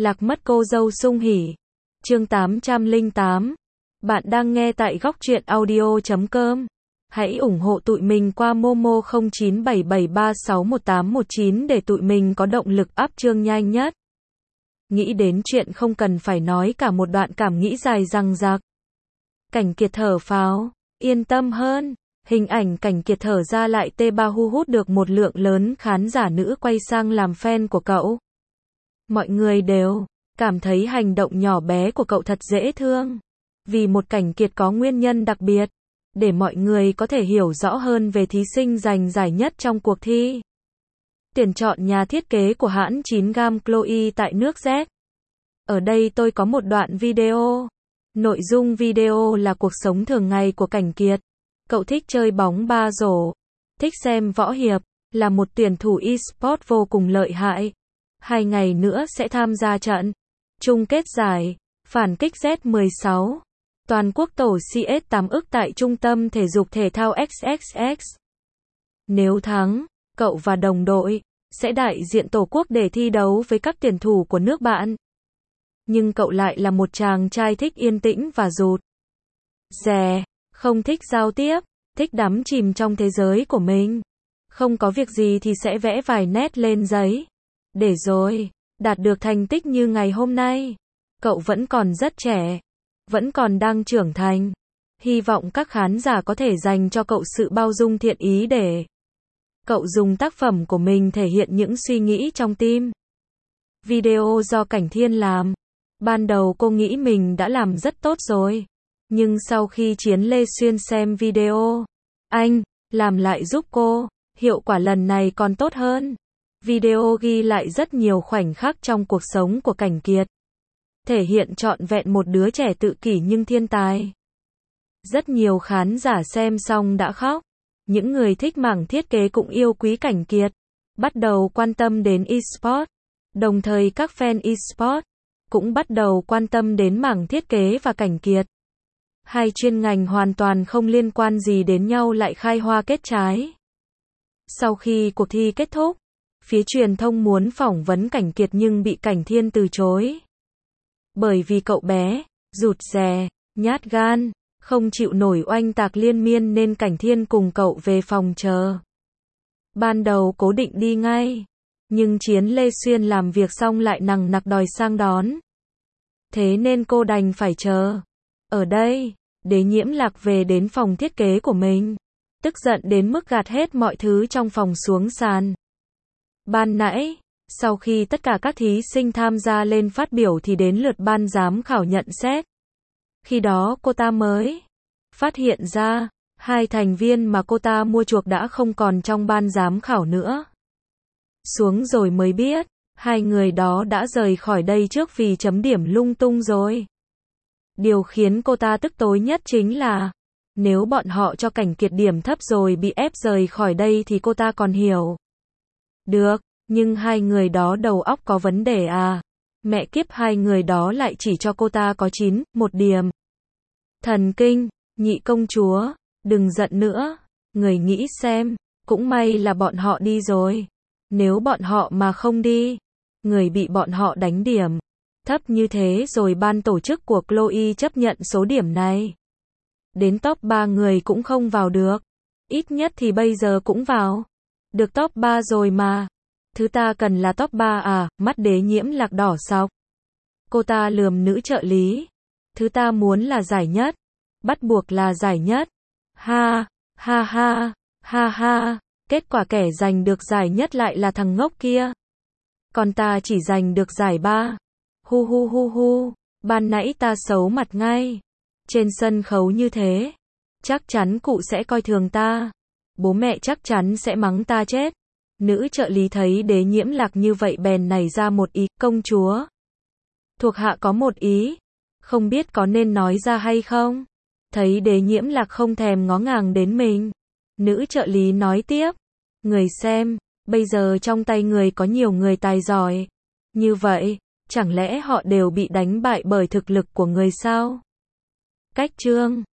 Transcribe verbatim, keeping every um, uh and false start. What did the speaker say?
Lạc mất cô dâu Sung Hỉ. Chương tám trăm lẻ tám. Bạn đang nghe tại góc truyện audio chấm com. Hãy ủng hộ tụi mình qua Momo không chín bảy bảy ba sáu một tám một chín để tụi mình có động lực up chương nhanh nhất. Nghĩ đến chuyện không cần phải nói cả một đoạn cảm nghĩ dài dằng dặc. Cảnh Kiệt thở phào, yên tâm hơn. Hình ảnh Cảnh Kiệt thở ra lại tê ba hu hút được một lượng lớn khán giả nữ quay sang làm fan của cậu. Mọi người đều cảm thấy hành động nhỏ bé của cậu thật dễ thương. Vì một Cảnh Kiệt có nguyên nhân đặc biệt, để mọi người có thể hiểu rõ hơn về thí sinh giành giải nhất trong cuộc thi. Tuyển chọn nhà thiết kế của hãng chín gam Chloe tại nước Z. Ở đây tôi có một đoạn video. Nội dung video là cuộc sống thường ngày của Cảnh Kiệt. Cậu thích chơi bóng ba rổ, thích xem võ hiệp, là một tuyển thủ e-sport vô cùng lợi hại. Hai ngày nữa sẽ tham gia trận chung kết giải phản kích Z mười sáu toàn quốc tổ xê ét tám ức tại Trung tâm Thể dục Thể thao ích ích ích. Nếu thắng, cậu và đồng đội sẽ đại diện Tổ quốc để thi đấu với các tuyển thủ của nước bạn. Nhưng cậu lại là một chàng trai thích yên tĩnh và rụt rè, không thích giao tiếp, thích đắm chìm trong thế giới của mình. Không có việc gì thì sẽ vẽ vài nét lên giấy. Để rồi, đạt được thành tích như ngày hôm nay. Cậu vẫn còn rất trẻ, vẫn còn đang trưởng thành. Hy vọng các khán giả có thể dành cho cậu sự bao dung thiện ý để cậu dùng tác phẩm của mình thể hiện những suy nghĩ trong tim. Video do Cảnh Thiên làm. Ban đầu cô nghĩ mình đã làm rất tốt rồi. Nhưng sau khi Chiến Lê Xuyên xem video, anh làm lại giúp cô, hiệu quả lần này còn tốt hơn. Video ghi lại rất nhiều khoảnh khắc trong cuộc sống của Cảnh Kiệt. Thể hiện trọn vẹn một đứa trẻ tự kỷ nhưng thiên tài. Rất nhiều khán giả xem xong đã khóc. Những người thích mảng thiết kế cũng yêu quý Cảnh Kiệt. Bắt đầu quan tâm đến e-sport. Đồng thời các fan e-sport cũng bắt đầu quan tâm đến mảng thiết kế và Cảnh Kiệt. Hai chuyên ngành hoàn toàn không liên quan gì đến nhau lại khai hoa kết trái. Sau khi cuộc thi kết thúc, phía truyền thông muốn phỏng vấn Cảnh Kiệt nhưng bị Cảnh Thiên từ chối. Bởi vì cậu bé, rụt rè, nhát gan, không chịu nổi oanh tạc liên miên nên Cảnh Thiên cùng cậu về phòng chờ. Ban đầu cố định đi ngay, nhưng Chiến Lê Xuyên làm việc xong lại nằng nặc đòi sang đón. Thế nên cô đành phải chờ. Ở đây, Đế Nhiễm Lạc về đến phòng thiết kế của mình. Tức giận đến mức gạt hết mọi thứ trong phòng xuống sàn. Ban nãy, sau khi tất cả các thí sinh tham gia lên phát biểu thì đến lượt ban giám khảo nhận xét. Khi đó cô ta mới phát hiện ra, hai thành viên mà cô ta mua chuộc đã không còn trong ban giám khảo nữa. Xuống rồi mới biết, hai người đó đã rời khỏi đây trước vì chấm điểm lung tung rồi. Điều khiến cô ta tức tối nhất chính là, nếu bọn họ cho Cảnh Kiệt điểm thấp rồi bị ép rời khỏi đây thì cô ta còn hiểu được, nhưng hai người đó đầu óc có vấn đề à. Mẹ kiếp, hai người đó lại chỉ cho cô ta có chín, một điểm. Thần kinh, nhị công chúa, đừng giận nữa. Người nghĩ xem, cũng may là bọn họ đi rồi. Nếu bọn họ mà không đi, người bị bọn họ đánh điểm thấp như thế rồi ban tổ chức của Chloe chấp nhận số điểm này. Đến top ba người cũng không vào được. Ít nhất thì bây giờ cũng vào được top ba rồi mà. Thứ ta cần là top ba à, mắt Đế Nhiễm Lạc đỏ sọc. Cô ta lườm nữ trợ lý. Thứ ta muốn là giải nhất. Bắt buộc là giải nhất. Ha, ha ha, ha ha. Kết quả kẻ giành được giải nhất lại là thằng ngốc kia. Còn ta chỉ giành được giải ba. Hu hu hu hu. Ban nãy ta xấu mặt ngay. Trên sân khấu như thế, chắc chắn cụ sẽ coi thường ta. Bố mẹ chắc chắn sẽ mắng ta chết. Nữ trợ lý thấy Đế Nhiễm Lạc như vậy bèn nảy ra một ý, công chúa. Thuộc hạ có một ý, không biết có nên nói ra hay không? Thấy Đế Nhiễm Lạc không thèm ngó ngàng đến mình, nữ trợ lý nói tiếp. Người xem, bây giờ trong tay người có nhiều người tài giỏi. Như vậy, chẳng lẽ họ đều bị đánh bại bởi thực lực của người sao? Cách chương